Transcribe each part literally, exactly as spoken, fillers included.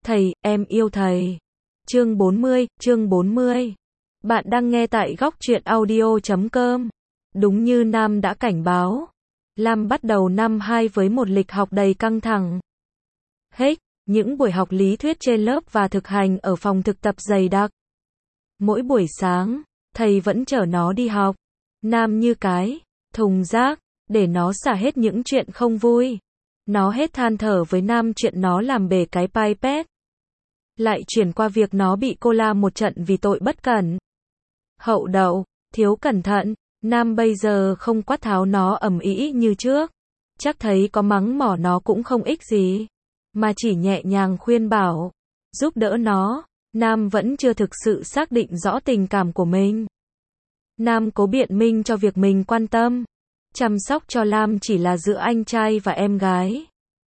Thầy, em yêu thầy. Chương bốn mươi, chương bốn mươi. Bạn đang nghe tại góc truyện audio chấm com. Đúng như Nam đã cảnh báo, Lam bắt đầu năm hai với một lịch học đầy căng thẳng. Hết, những buổi học lý thuyết trên lớp và thực hành ở phòng thực tập dày đặc. Mỗi buổi sáng, thầy vẫn chở nó đi học. Nam như cái thùng rác, để nó xả hết những chuyện không vui. Nó hết than thở với Nam chuyện nó làm bể cái iPad. Lại chuyển qua việc nó bị cô la một trận vì tội bất cẩn. Hậu đậu, thiếu cẩn thận. Nam bây giờ không quát tháo nó ầm ĩ như trước. Chắc thấy có mắng mỏ nó cũng không ích gì. Mà chỉ nhẹ nhàng khuyên bảo, giúp đỡ nó. Nam vẫn chưa thực sự xác định rõ tình cảm của mình. Nam cố biện minh cho việc mình quan tâm, chăm sóc cho Lam chỉ là giữa anh trai và em gái.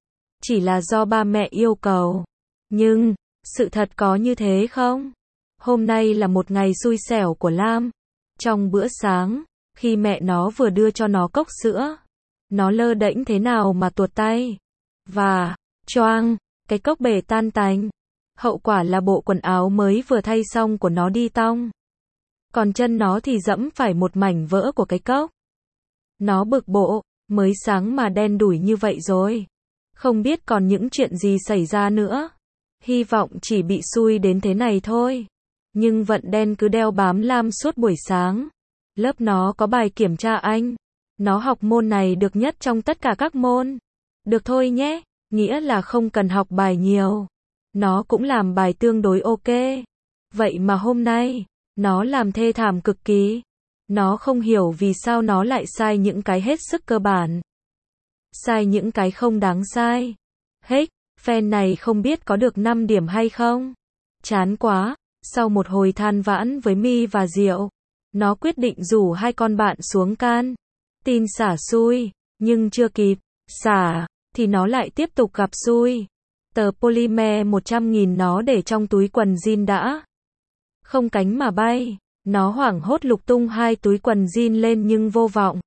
Chỉ là do ba mẹ yêu cầu. Nhưng, sự thật có như thế không? Hôm nay là một ngày xui xẻo của Lam. Trong bữa sáng, khi mẹ nó vừa đưa cho nó cốc sữa, nó lơ đễnh thế nào mà tuột tay. Và, choang, cái cốc bể tan tành. Hậu quả là bộ quần áo mới vừa thay xong của nó đi tong. Còn chân nó thì dẫm phải một mảnh vỡ của cái cốc. Nó bực bội, mới sáng mà đen đủi như vậy rồi. Không biết còn những chuyện gì xảy ra nữa. Hy vọng chỉ bị xui đến thế này thôi. Nhưng vận đen cứ đeo bám Lam suốt buổi sáng. Lớp nó có bài kiểm tra Anh. Nó học môn này được nhất trong tất cả các môn. Được thôi nhé, nghĩa là không cần học bài nhiều. Nó cũng làm bài tương đối ok. Vậy mà hôm nay, nó làm thê thảm cực kỳ. Nó không hiểu vì sao nó lại sai những cái hết sức cơ bản. Sai những cái không đáng sai. Hết, phen này không biết có được năm điểm hay không. Chán quá, sau một hồi than vãn với My và Diệu, nó quyết định rủ hai con bạn xuống can tin xả xui, nhưng chưa kịp xả, thì nó lại tiếp tục gặp xui. Tờ polymer một trăm nghìn nó để trong túi quần jean đã không cánh mà bay. Nó hoảng hốt lục tung hai túi quần jean lên nhưng vô vọng.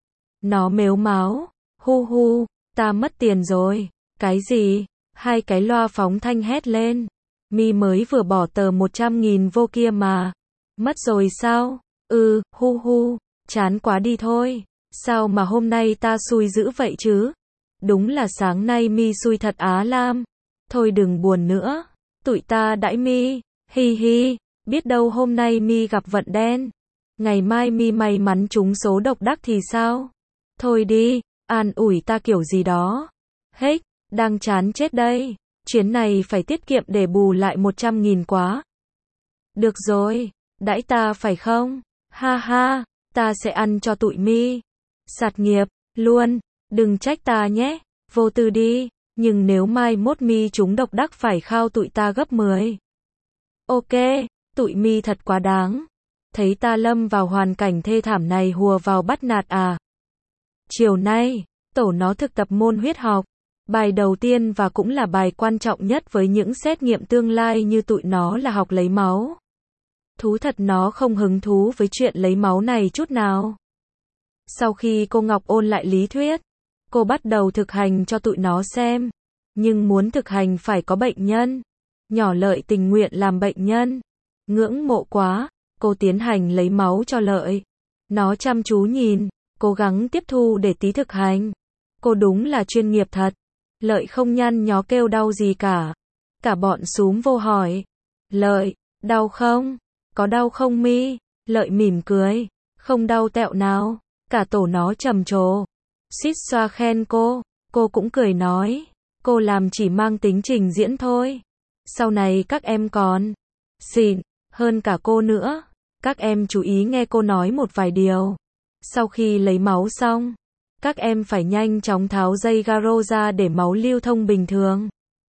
Nó mếu máo, hu hu, ta mất tiền rồi. Cái gì? Hai cái loa phóng thanh hét lên. My mới vừa bỏ tờ một trăm nghìn vô kia mà. Mất rồi sao? Ừ, hu hu, chán quá đi thôi. Sao mà hôm nay ta xui dữ vậy chứ? Đúng là sáng nay My xui thật á Lam. Thôi đừng buồn nữa. Tụi ta đãi My, hi hi. Biết đâu hôm nay My gặp vận đen. Ngày mai My may mắn trúng số độc đắc thì sao? Thôi đi, an ủi ta kiểu gì đó. Hết, đang chán chết đây. Chuyến này phải tiết kiệm để bù lại một trăm nghìn quá. Được rồi, đãi ta phải không? Ha ha, ta sẽ ăn cho tụi My. Sạt nghiệp, luôn, đừng trách ta nhé. Vô tư đi, nhưng nếu mai mốt My trúng độc đắc phải khao tụi ta gấp mười. Ok. Tụi My thật quá đáng. Thấy ta lâm vào hoàn cảnh thê thảm này hùa vào bắt nạt à. Chiều nay, tổ nó thực tập môn huyết học. Bài đầu tiên và cũng là bài quan trọng nhất với những xét nghiệm tương lai như tụi nó là học lấy máu. Thú thật nó không hứng thú với chuyện lấy máu này chút nào. Sau khi cô Ngọc ôn lại lý thuyết, cô bắt đầu thực hành cho tụi nó xem. Nhưng muốn thực hành phải có bệnh nhân. Nhỏ Lợi tình nguyện làm bệnh nhân. Ngưỡng mộ quá, cô tiến hành lấy máu cho Lợi. Nó chăm chú nhìn, cố gắng tiếp thu để tí thực hành. Cô đúng là chuyên nghiệp thật. Lợi không nhăn nhó kêu đau gì cả. Cả bọn xúm vô hỏi. Lợi, đau không? Có đau không My? Lợi mỉm cười. Không đau tẹo nào. Cả tổ nó trầm trồ. Xít xoa khen cô. Cô cũng cười nói. Cô làm chỉ mang tính trình diễn thôi. Sau này các em còn xịn hơn cả cô nữa. Các em chú ý nghe cô nói một vài điều. Sau khi lấy máu xong, các em phải nhanh chóng tháo dây garo ra để máu lưu thông bình thường.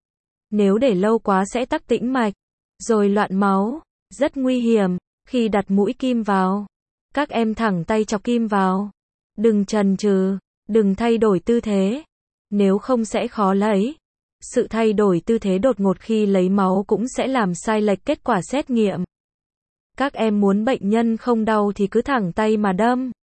Nếu để lâu quá sẽ tắc tĩnh mạch, rồi loạn máu, rất nguy hiểm. Khi đặt mũi kim vào, các em thẳng tay chọc kim vào. Đừng chần chừ, đừng thay đổi tư thế, nếu không sẽ khó lấy. Sự thay đổi tư thế đột ngột khi lấy máu cũng sẽ làm sai lệch kết quả xét nghiệm. Các em muốn bệnh nhân không đau thì cứ thẳng tay mà đâm.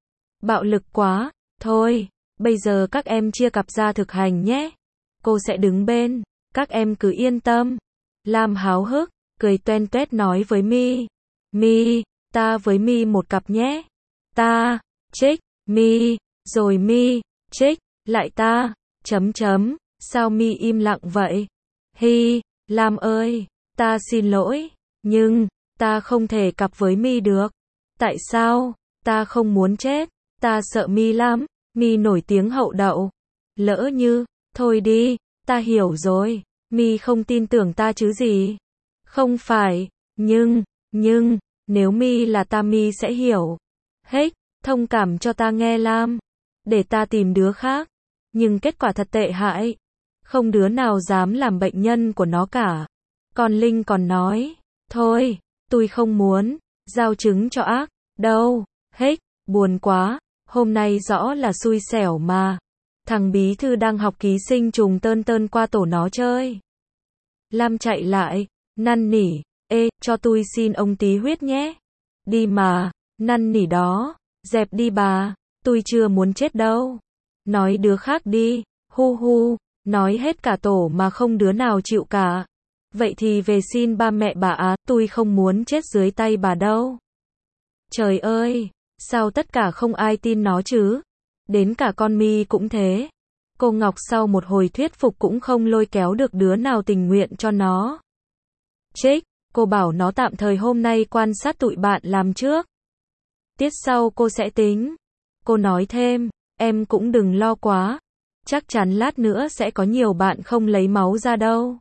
Bạo lực quá, thôi, bây giờ các em chia cặp ra thực hành nhé. Cô sẽ đứng bên, các em cứ yên tâm. Lam háo hức, cười toen toét nói với Mi. Mi, ta với Mi một cặp nhé. Ta, Trích, Mi, rồi Mi, Trích, lại ta, chấm chấm, sao Mi im lặng vậy? Hi, Lam ơi, ta xin lỗi, nhưng, ta không thể cặp với Mi được. Tại sao? Ta không muốn chết, ta sợ Mi lắm, Mi nổi tiếng hậu đậu. Lỡ như, thôi đi, ta hiểu rồi, Mi không tin tưởng ta chứ gì. Không phải, nhưng, nhưng, nếu Mi là ta Mi sẽ hiểu. Hết, thông cảm cho ta nghe Lam. Để ta tìm đứa khác. Nhưng kết quả thật tệ hại. Không đứa nào dám làm bệnh nhân của nó cả. Còn Linh còn nói, thôi, tôi không muốn, giao trứng cho ác, đâu, hết, buồn quá, hôm nay rõ là xui xẻo mà. Thằng bí thư đang học ký sinh trùng tơn tơn qua tổ nó chơi. Lam chạy lại, năn nỉ, ê, cho tôi xin ông tí huyết nhé. Đi mà, năn nỉ đó, dẹp đi bà, tôi chưa muốn chết đâu. Nói đứa khác đi, hu hu, nói hết cả tổ mà không đứa nào chịu cả. Vậy thì về xin ba mẹ bà á, tôi không muốn chết dưới tay bà đâu. Trời ơi, sao tất cả không ai tin nó chứ? Đến cả con Mi cũng thế. Cô Ngọc sau một hồi thuyết phục cũng không lôi kéo được đứa nào tình nguyện cho nó. Trích, cô bảo nó tạm thời hôm nay quan sát tụi bạn làm trước. Tiết sau cô sẽ tính. Cô nói thêm, em cũng đừng lo quá. Chắc chắn lát nữa sẽ có nhiều bạn không lấy máu ra đâu.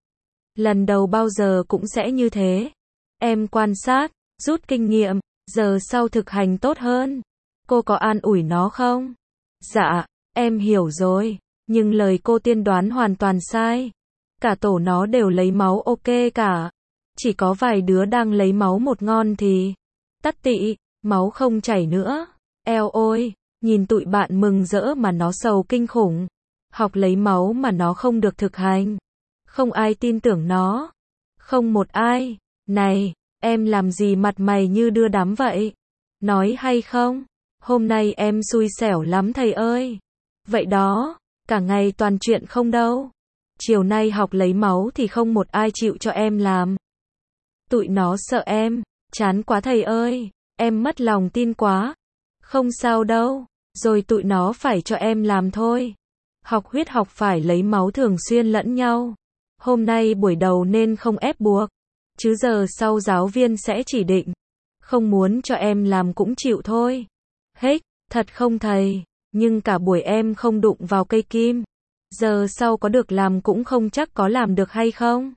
Lần đầu bao giờ cũng sẽ như thế. Em quan sát, rút kinh nghiệm, giờ sau thực hành tốt hơn. Cô có an ủi nó không? Dạ, em hiểu rồi. Nhưng lời cô tiên đoán hoàn toàn sai. Cả tổ nó đều lấy máu ok cả. Chỉ có vài đứa đang lấy máu một ngon thì tắt tị, máu không chảy nữa. Eo ôi, nhìn tụi bạn mừng rỡ mà nó sầu kinh khủng. Học lấy máu mà nó không được thực hành. Không ai tin tưởng nó. Không một ai. Này, em làm gì mặt mày như đưa đám vậy? Nói hay không? Hôm nay em xui xẻo lắm thầy ơi. Vậy đó, cả ngày toàn chuyện không đâu. Chiều nay học lấy máu thì không một ai chịu cho em làm. Tụi nó sợ em, chán quá thầy ơi, em mất lòng tin quá. Không sao đâu, rồi tụi nó phải cho em làm thôi. Học huyết học phải lấy máu thường xuyên lẫn nhau. Hôm nay buổi đầu nên không ép buộc. Chứ giờ sau giáo viên sẽ chỉ định. Không muốn cho em làm cũng chịu thôi. Hết, thật không thầy, nhưng cả buổi em không đụng vào cây kim. Giờ sau có được làm cũng không chắc có làm được hay không.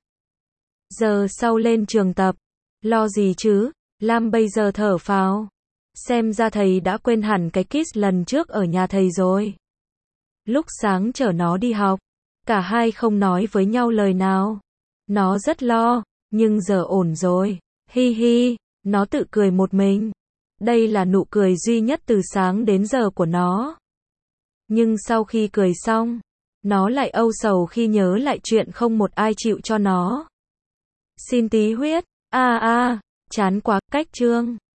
Giờ sau lên trường tập, lo gì chứ, Lam bây giờ thở phào. Xem ra thầy đã quên hẳn cái kiss lần trước ở nhà thầy rồi. Lúc sáng chở nó đi học, cả hai không nói với nhau lời nào. Nó rất lo, nhưng giờ ổn rồi. Hi hi, nó tự cười một mình. Đây là nụ cười duy nhất từ sáng đến giờ của nó. Nhưng sau khi cười xong, nó lại âu sầu khi nhớ lại chuyện không một ai chịu cho nó. Xin tí huyết, a a, chán quá, cách chương.